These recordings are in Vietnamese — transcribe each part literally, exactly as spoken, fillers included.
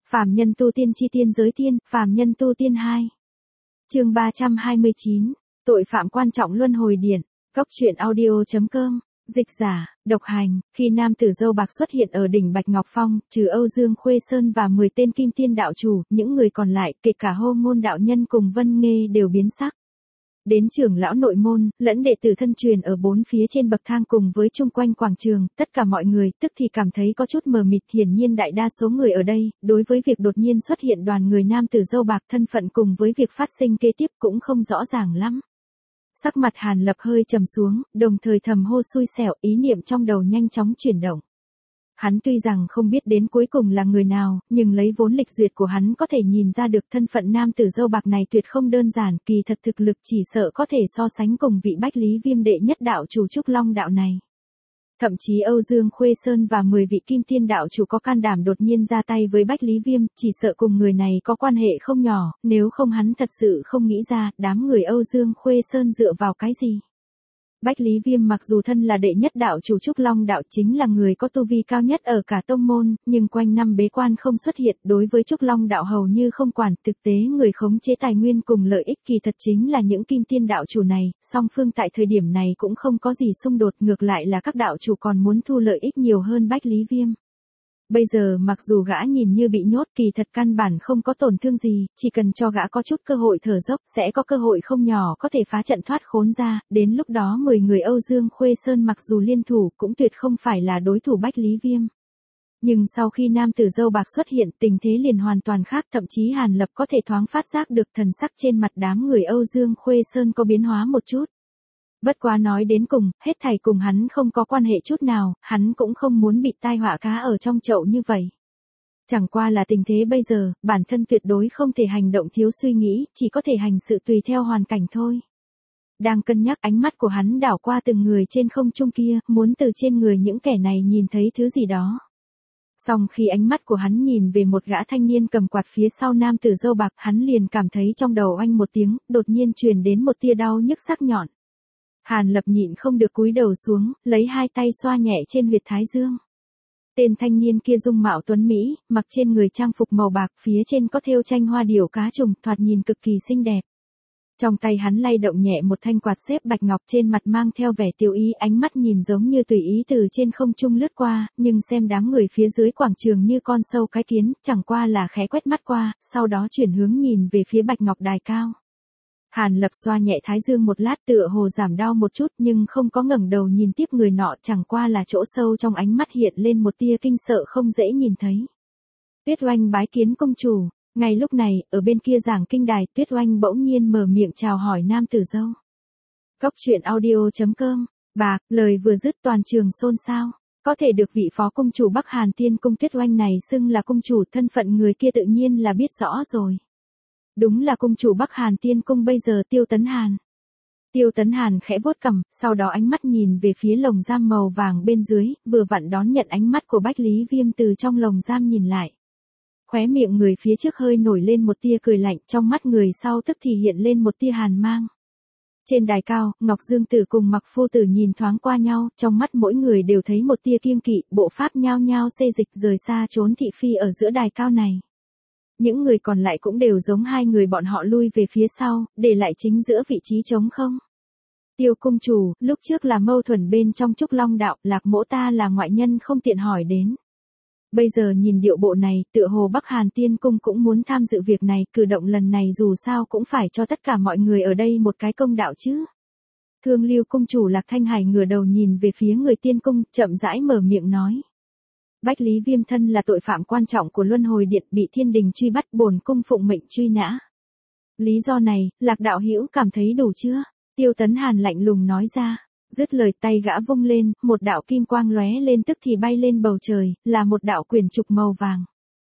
Phàm nhân tu tiên chi tiên giới tiên, phàm nhân tu tiên hai. Chương ba trăm hai mươi chín, tội phạm quan trọng luân hồi điện. Cốc truyện audio chấm com. Dịch giả, độc hành. Khi nam tử dâu bạc xuất hiện ở đỉnh Bạch Ngọc Phong, trừ Âu Dương Khuê Sơn và mười tên kim tiên đạo chủ, những người còn lại, kể cả Hô Ngôn đạo nhân cùng Vân Nghê đều biến sắc. Đến trưởng lão nội môn, lẫn đệ tử thân truyền ở bốn phía trên bậc thang cùng với chung quanh quảng trường, tất cả mọi người tức thì cảm thấy có chút mờ mịt. Hiển nhiên đại đa số người ở đây, đối với việc đột nhiên xuất hiện đoàn người nam tử dâu bạc thân phận cùng với việc phát sinh kế tiếp cũng không rõ ràng lắm. Sắc mặt Hàn Lập hơi trầm xuống, đồng thời thầm hô xui xẻo, ý niệm trong đầu nhanh chóng chuyển động. Hắn tuy rằng không biết đến cuối cùng là người nào, nhưng lấy vốn lịch duyệt của hắn có thể nhìn ra được thân phận nam tử dâu bạc này tuyệt không đơn giản, kỳ thật thực lực chỉ sợ có thể so sánh cùng vị Bách Lý Viêm đệ nhất đạo chủ Trúc Long đạo này. Thậm chí Âu Dương Khuê Sơn và mười vị kim tiên đạo chủ có can đảm đột nhiên ra tay với Bách Lý Viêm, chỉ sợ cùng người này có quan hệ không nhỏ, nếu không hắn thật sự không nghĩ ra đám người Âu Dương Khuê Sơn dựa vào cái gì. Bách Lý Viêm mặc dù thân là đệ nhất đạo chủ Trúc Long đạo, chính là người có tu vi cao nhất ở cả tông môn, nhưng quanh năm bế quan không xuất hiện, đối với Trúc Long đạo hầu như không quản. Thực tế người khống chế tài nguyên cùng lợi ích kỳ thật chính là những kim tiên đạo chủ này, song phương tại thời điểm này cũng không có gì xung đột, ngược lại là các đạo chủ còn muốn thu lợi ích nhiều hơn Bách Lý Viêm. Bây giờ mặc dù gã nhìn như bị nhốt, kỳ thật căn bản không có tổn thương gì, chỉ cần cho gã có chút cơ hội thở dốc, sẽ có cơ hội không nhỏ có thể phá trận thoát khốn ra. Đến lúc đó mười người Âu Dương Khuê Sơn mặc dù liên thủ cũng tuyệt không phải là đối thủ Bách Lý Viêm. Nhưng sau khi nam tử dâu bạc xuất hiện, tình thế liền hoàn toàn khác, thậm chí Hàn Lập có thể thoáng phát giác được thần sắc trên mặt đám người Âu Dương Khuê Sơn có biến hóa một chút. Bất quá nói đến cùng, hết thảy cùng hắn không có quan hệ chút nào, hắn cũng không muốn bị tai họa cá ở trong chậu như vậy. Chẳng qua là tình thế bây giờ, bản thân tuyệt đối không thể hành động thiếu suy nghĩ, chỉ có thể hành sự tùy theo hoàn cảnh thôi. Đang cân nhắc, ánh mắt của hắn đảo qua từng người trên không trung kia, muốn từ trên người những kẻ này nhìn thấy thứ gì đó. Song khi ánh mắt của hắn nhìn về một gã thanh niên cầm quạt phía sau nam tử dâu bạc, hắn liền cảm thấy trong đầu oanh một tiếng, đột nhiên truyền đến một tia đau nhức sắc nhọn. Hàn Lập nhịn không được cúi đầu xuống, lấy hai tay xoa nhẹ trên huyệt thái dương. Tên thanh niên kia dung mạo tuấn mỹ, mặc trên người trang phục màu bạc, phía trên có thêu tranh hoa điểu cá trùng, thoạt nhìn cực kỳ xinh đẹp. Trong tay hắn lay động nhẹ một thanh quạt xếp bạch ngọc, trên mặt mang theo vẻ tiêu ý, ánh mắt nhìn giống như tùy ý từ trên không trung lướt qua, nhưng xem đám người phía dưới quảng trường như con sâu cái kiến, chẳng qua là khẽ quét mắt qua, sau đó chuyển hướng nhìn về phía bạch ngọc đài cao. Hàn Lập xoa nhẹ thái dương một lát, tựa hồ giảm đau một chút, nhưng không có ngẩng đầu nhìn tiếp người nọ, chẳng qua là chỗ sâu trong ánh mắt hiện lên một tia kinh sợ không dễ nhìn thấy. Tuyết Oanh bái kiến công chủ. Ngay lúc này, ở bên kia giảng kinh đài, Tuyết Oanh bỗng nhiên mở miệng chào hỏi nam tử dâu. Cốc truyện audio chấm com. Bạc, lời vừa dứt toàn trường xôn xao. Có thể được vị phó công chủ Bắc Hàn Tiên cung Tuyết Oanh này xưng là công chủ, thân phận người kia tự nhiên là biết rõ rồi. Đúng là công chủ Bắc Hàn Tiên cung bây giờ, Tiêu Tấn Hàn. Tiêu Tấn Hàn khẽ vuốt cằm, sau đó ánh mắt nhìn về phía lồng giam màu vàng bên dưới, vừa vặn đón nhận ánh mắt của Bách Lý Viêm từ trong lồng giam nhìn lại. Khóe miệng người phía trước hơi nổi lên một tia cười lạnh, trong mắt người sau tức thì hiện lên một tia hàn mang. Trên đài cao, Ngọc Dương Tử cùng Mặc Phu Tử nhìn thoáng qua nhau, trong mắt mỗi người đều thấy một tia kiêng kỵ, bộ pháp nhao nhao xê dịch rời xa trốn thị phi ở giữa đài cao này. Những người còn lại cũng đều giống hai người bọn họ lui về phía sau, để lại chính giữa vị trí trống không. Tiêu cung chủ, lúc trước là mâu thuẫn bên trong Trúc Long đạo, Lạc Mỗ ta là ngoại nhân không tiện hỏi đến. Bây giờ nhìn điệu bộ này, tựa hồ Bắc Hàn Tiên cung cũng muốn tham dự việc này, cử động lần này dù sao cũng phải cho tất cả mọi người ở đây một cái công đạo chứ. Thương Lưu cung chủ Lạc Thanh Hải ngửa đầu nhìn về phía người tiên cung, chậm rãi mở miệng nói. Bách Lý Viêm thân là tội phạm quan trọng của Luân Hồi Điện, bị thiên đình truy bắt, bổn cung phụng mệnh truy nã. Lý do này, Lạc đạo hữu cảm thấy đủ chưa? Tiêu Tấn Hàn lạnh lùng nói ra. Dứt lời, tay gã vung lên, một đạo kim quang lóe lên tức thì bay lên bầu trời, là một đạo quyển trục màu vàng.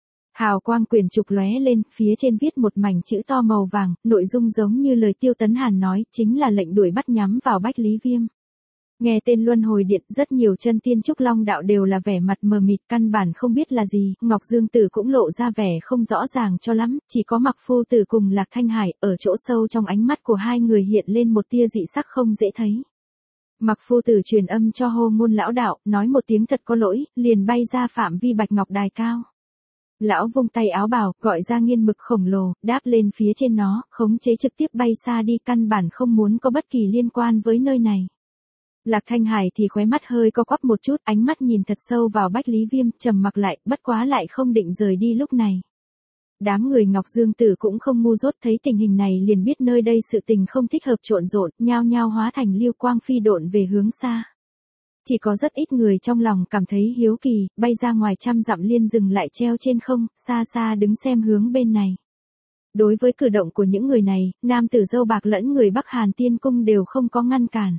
Hào quang quyển trục lóe lên, phía trên viết một mảnh chữ to màu vàng, nội dung giống như lời Tiêu Tấn Hàn nói, chính là lệnh đuổi bắt nhắm vào Bách Lý Viêm. Nghe tên Luân Hồi Điện, rất nhiều chân tiên Trúc Long đạo đều là vẻ mặt mờ mịt, căn bản không biết là gì, Ngọc Dương Tử cũng lộ ra vẻ không rõ ràng cho lắm, chỉ có Mặc Phu Tử cùng Lạc Thanh Hải, ở chỗ sâu trong ánh mắt của hai người hiện lên một tia dị sắc không dễ thấy. Mặc Phu Tử truyền âm cho Hô Ngôn lão đạo, nói một tiếng thật có lỗi, liền bay ra phạm vi Bạch Ngọc đài cao. Lão vung tay áo bào, gọi ra nghiên mực khổng lồ, đáp lên phía trên nó, khống chế trực tiếp bay xa đi, căn bản không muốn có bất kỳ liên quan với nơi này. Lạc Thanh Hải thì khóe mắt hơi co quắp một chút, ánh mắt nhìn thật sâu vào Bách Lý Viêm, trầm mặc lại, bất quá lại không định rời đi lúc này. Đám người Ngọc Dương Tử cũng không ngu dốt, thấy tình hình này liền biết nơi đây sự tình không thích hợp trộn rộn, nhao nhao hóa thành lưu quang phi độn về hướng xa. Chỉ có rất ít người trong lòng cảm thấy hiếu kỳ, bay ra ngoài trăm dặm liên dừng lại treo trên không, xa xa đứng xem hướng bên này. Đối với cử động của những người này, nam tử dâu bạc lẫn người Bắc Hàn Tiên Cung đều không có ngăn cản.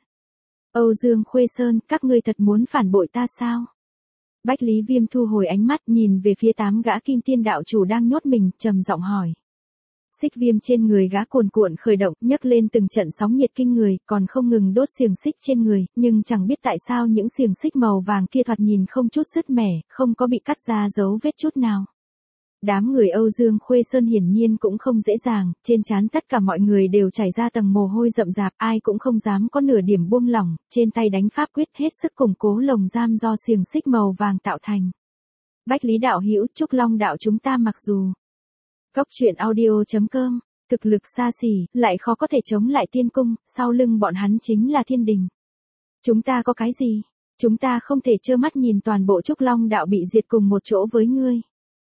Âu Dương Khuê Sơn, các ngươi thật muốn phản bội ta sao? Bách Lý Viêm thu hồi ánh mắt, nhìn về phía tám gã kim tiên đạo chủ đang nhốt mình, trầm giọng hỏi. Xích viêm trên người gã cuồn cuộn khởi động, nhấc lên từng trận sóng nhiệt kinh người, còn không ngừng đốt xiềng xích trên người, nhưng chẳng biết tại sao những xiềng xích màu vàng kia thoạt nhìn không chút sứt mẻ, không có bị cắt ra dấu vết chút nào. Đám người Âu Dương Khuê Sơn hiển nhiên cũng không dễ dàng, trên trán tất cả mọi người đều chảy ra tầng mồ hôi rậm rạp, ai cũng không dám có nửa điểm buông lỏng, trên tay đánh pháp quyết hết sức củng cố lồng giam do xiềng xích màu vàng tạo thành. Bách Lý đạo hữu, Trúc Long đạo chúng ta mặc dù Cốc truyện audio chấm com, thực lực xa xỉ, lại khó có thể chống lại tiên cung, sau lưng bọn hắn chính là thiên đình. Chúng ta có cái gì? Chúng ta không thể trơ mắt nhìn toàn bộ Trúc Long đạo bị diệt cùng một chỗ với ngươi.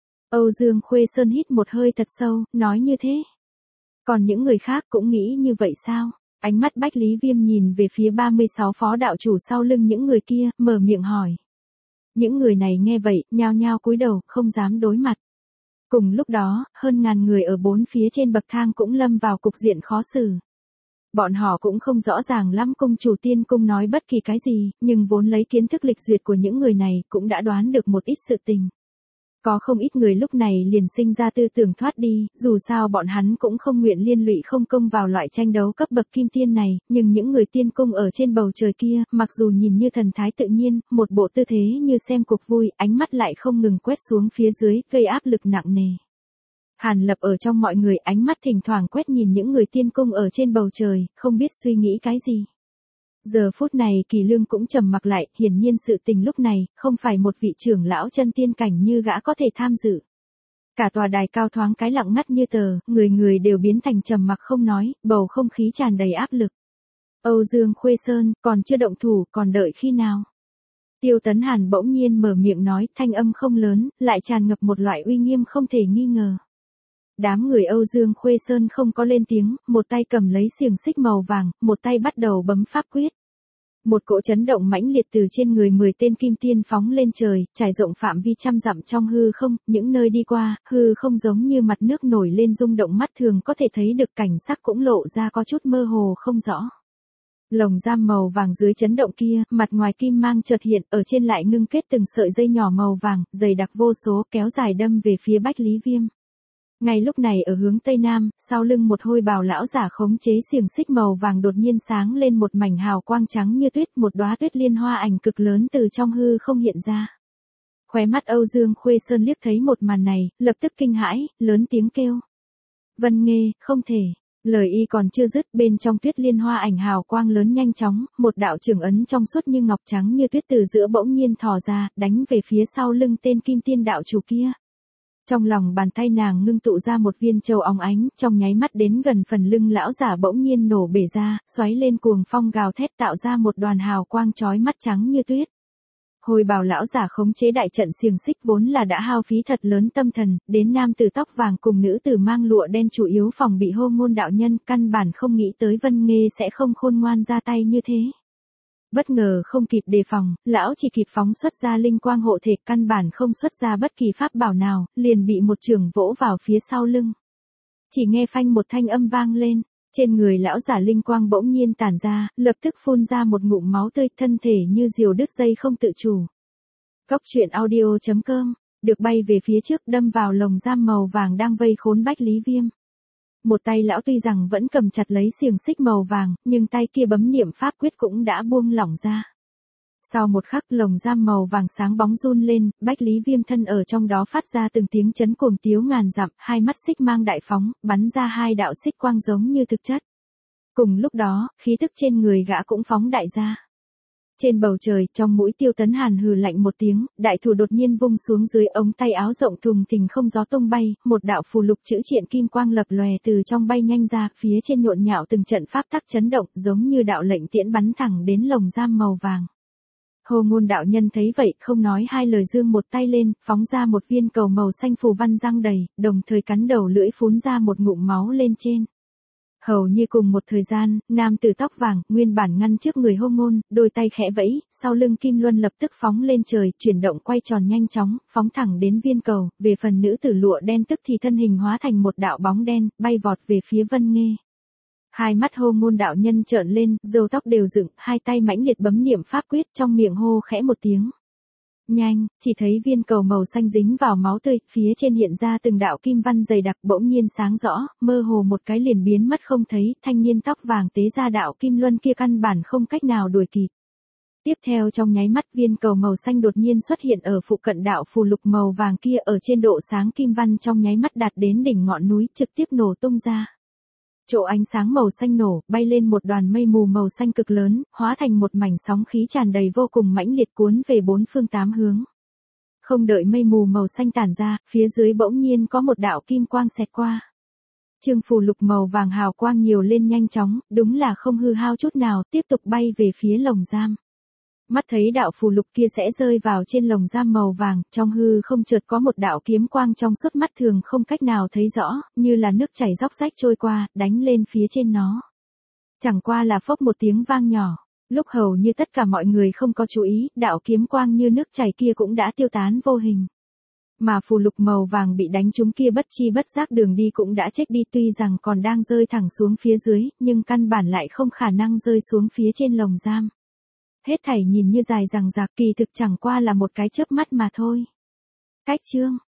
Âu Dương Khuê Sơn hít một hơi thật sâu, nói như thế. Còn những người khác cũng nghĩ như vậy sao? Ánh mắt Bách Lý Viêm nhìn về phía ba mươi sáu phó đạo chủ sau lưng những người kia, mở miệng hỏi. Những người này nghe vậy, nhao nhao cúi đầu, không dám đối mặt. Cùng lúc đó, hơn ngàn người ở bốn phía trên bậc thang cũng lâm vào cục diện khó xử. Bọn họ cũng không rõ ràng lắm cung chủ tiên cung nói bất kỳ cái gì, nhưng vốn lấy kiến thức lịch duyệt của những người này cũng đã đoán được một ít sự tình. Có không ít người lúc này liền sinh ra tư tưởng thoát đi, dù sao bọn hắn cũng không nguyện liên lụy không công vào loại tranh đấu cấp bậc kim tiên này, nhưng những người tiên cung ở trên bầu trời kia, mặc dù nhìn như thần thái tự nhiên, một bộ tư thế như xem cuộc vui, ánh mắt lại không ngừng quét xuống phía dưới, gây áp lực nặng nề. Hàn Lập ở trong mọi người, ánh mắt thỉnh thoảng quét nhìn những người tiên cung ở trên bầu trời, không biết suy nghĩ cái gì. Giờ phút này Kỳ Lương cũng trầm mặc lại, hiển nhiên sự tình lúc này, không phải một vị trưởng lão chân tiên cảnh như gã có thể tham dự. Cả tòa đài cao thoáng cái lặng ngắt như tờ, người người đều biến thành trầm mặc không nói, bầu không khí tràn đầy áp lực. Âu Dương Khuê Sơn, còn chưa động thủ, còn đợi khi nào? Tiêu Tấn Hàn bỗng nhiên mở miệng nói, thanh âm không lớn, lại tràn ngập một loại uy nghiêm không thể nghi ngờ. Đám người Âu Dương Khuê Sơn không có lên tiếng, một tay cầm lấy xiềng xích màu vàng, một tay bắt đầu bấm pháp quyết. Một cỗ chấn động mãnh liệt từ trên người mười tên kim tiên phóng lên trời, trải rộng phạm vi trăm dặm trong hư không, những nơi đi qua, hư không giống như mặt nước nổi lên rung động, mắt thường có thể thấy được cảnh sắc cũng lộ ra có chút mơ hồ không rõ. Lồng giam màu vàng dưới chấn động kia, mặt ngoài kim mang chợt hiện, ở trên lại ngưng kết từng sợi dây nhỏ màu vàng, dày đặc vô số, kéo dài đâm về phía Bách Lý Viêm. Ngay lúc này ở hướng tây nam, sau lưng một hôi bào lão giả khống chế xiềng xích màu vàng đột nhiên sáng lên một mảnh hào quang trắng như tuyết, một đóa tuyết liên hoa ảnh cực lớn từ trong hư không hiện ra. Khóe mắt Âu Dương Khuê Sơn liếc thấy một màn này, lập tức kinh hãi, lớn tiếng kêu. Vân Nghê, không thể. Lời y còn chưa dứt, bên trong tuyết liên hoa ảnh hào quang lớn nhanh chóng, một đạo trường ấn trong suốt như ngọc trắng như tuyết từ giữa bỗng nhiên thò ra, đánh về phía sau lưng tên kim tiên đạo chủ kia. Trong lòng bàn tay nàng ngưng tụ ra một viên châu óng ánh, trong nháy mắt đến gần phần lưng lão giả bỗng nhiên nổ bể ra, xoáy lên cuồng phong gào thét tạo ra một đoàn hào quang chói mắt trắng như tuyết. Hồi bào lão giả khống chế đại trận xiềng xích vốn là đã hao phí thật lớn tâm thần, đến nam tử tóc vàng cùng nữ tử mang lụa đen chủ yếu phòng bị hô ngôn đạo nhân, căn bản không nghĩ tới Vân Nghê sẽ không khôn ngoan ra tay như thế. Bất ngờ không kịp đề phòng, lão chỉ kịp phóng xuất ra linh quang hộ thể, căn bản không xuất ra bất kỳ pháp bảo nào, liền bị một chưởng vỗ vào phía sau lưng. Chỉ nghe phanh một thanh âm vang lên, trên người lão giả linh quang bỗng nhiên tản ra, lập tức phun ra một ngụm máu tươi, thân thể như diều đứt dây không tự chủ. Cốc truyện audio chấm com, được bay về phía trước đâm vào lồng giam màu vàng đang vây khốn Bách Lý Viêm. Một tay lão tuy rằng vẫn cầm chặt lấy xiềng xích màu vàng, nhưng tay kia bấm niệm pháp quyết cũng đã buông lỏng ra. Sau một khắc lồng giam màu vàng sáng bóng run lên, Bách Lý Viêm thân ở trong đó phát ra từng tiếng chấn cuồng tiếu ngàn dặm, hai mắt xích mang đại phóng, bắn ra hai đạo xích quang giống như thực chất. Cùng lúc đó, khí tức trên người gã cũng phóng đại ra. Trên bầu trời, trong mũi Tiêu Tấn Hàn hừ lạnh một tiếng, đại thủ đột nhiên vung xuống dưới ống tay áo rộng thùng thình không gió tung bay, một đạo phù lục chữ triện kim quang lập lòe từ trong bay nhanh ra, phía trên nhộn nhạo từng trận pháp tắc chấn động, giống như đạo lệnh tiễn bắn thẳng đến lồng giam màu vàng. Hồ Ngôn đạo nhân thấy vậy, không nói hai lời giương một tay lên, phóng ra một viên cầu màu xanh phù văn răng đầy, đồng thời cắn đầu lưỡi phun ra một ngụm máu lên trên. Hầu như cùng một thời gian, nam tử tóc vàng, nguyên bản ngăn trước người Hồ Ngôn, đôi tay khẽ vẫy, sau lưng Kim Luân lập tức phóng lên trời, chuyển động quay tròn nhanh chóng, phóng thẳng đến viên cầu, về phần nữ tử lụa đen tức thì thân hình hóa thành một đạo bóng đen, bay vọt về phía Vân Nghê. Hai mắt Hồ Ngôn đạo nhân trợn lên, râu tóc đều dựng, hai tay mãnh liệt bấm niệm pháp quyết, trong miệng hô khẽ một tiếng. Nhanh, chỉ thấy viên cầu màu xanh dính vào máu tươi, phía trên hiện ra từng đạo kim văn dày đặc bỗng nhiên sáng rõ, mơ hồ một cái liền biến mất không thấy, thanh niên tóc vàng tế ra đạo kim luân kia căn bản không cách nào đuổi kịp. Tiếp theo trong nháy mắt viên cầu màu xanh đột nhiên xuất hiện ở phụ cận đạo phù lục màu vàng kia ở trên độ sáng kim văn trong nháy mắt đạt đến đỉnh ngọn núi trực tiếp nổ tung ra. Chỗ ánh sáng màu xanh nổ, bay lên một đoàn mây mù màu xanh cực lớn, hóa thành một mảnh sóng khí tràn đầy vô cùng mãnh liệt cuốn về bốn phương tám hướng. Không đợi mây mù màu xanh tản ra, phía dưới bỗng nhiên có một đạo kim quang xẹt qua. Chương phù lục màu vàng hào quang nhiều lên nhanh chóng, đúng là không hư hao chút nào, tiếp tục bay về phía lồng giam. Mắt thấy đạo phù lục kia sẽ rơi vào trên lồng giam màu vàng, trong hư không chợt có một đạo kiếm quang trong suốt mắt thường không cách nào thấy rõ, như là nước chảy róc rách trôi qua, đánh lên phía trên nó. Chẳng qua là phốc một tiếng vang nhỏ, lúc hầu như tất cả mọi người không có chú ý, đạo kiếm quang như nước chảy kia cũng đã tiêu tán vô hình. Mà phù lục màu vàng bị đánh trúng kia bất chi bất giác đường đi cũng đã chết đi, tuy rằng còn đang rơi thẳng xuống phía dưới, nhưng căn bản lại không khả năng rơi xuống phía trên lồng giam. Hết thảy nhìn như dài dằng dặc, kỳ thực chẳng qua là một cái chớp mắt mà thôi. Cách chương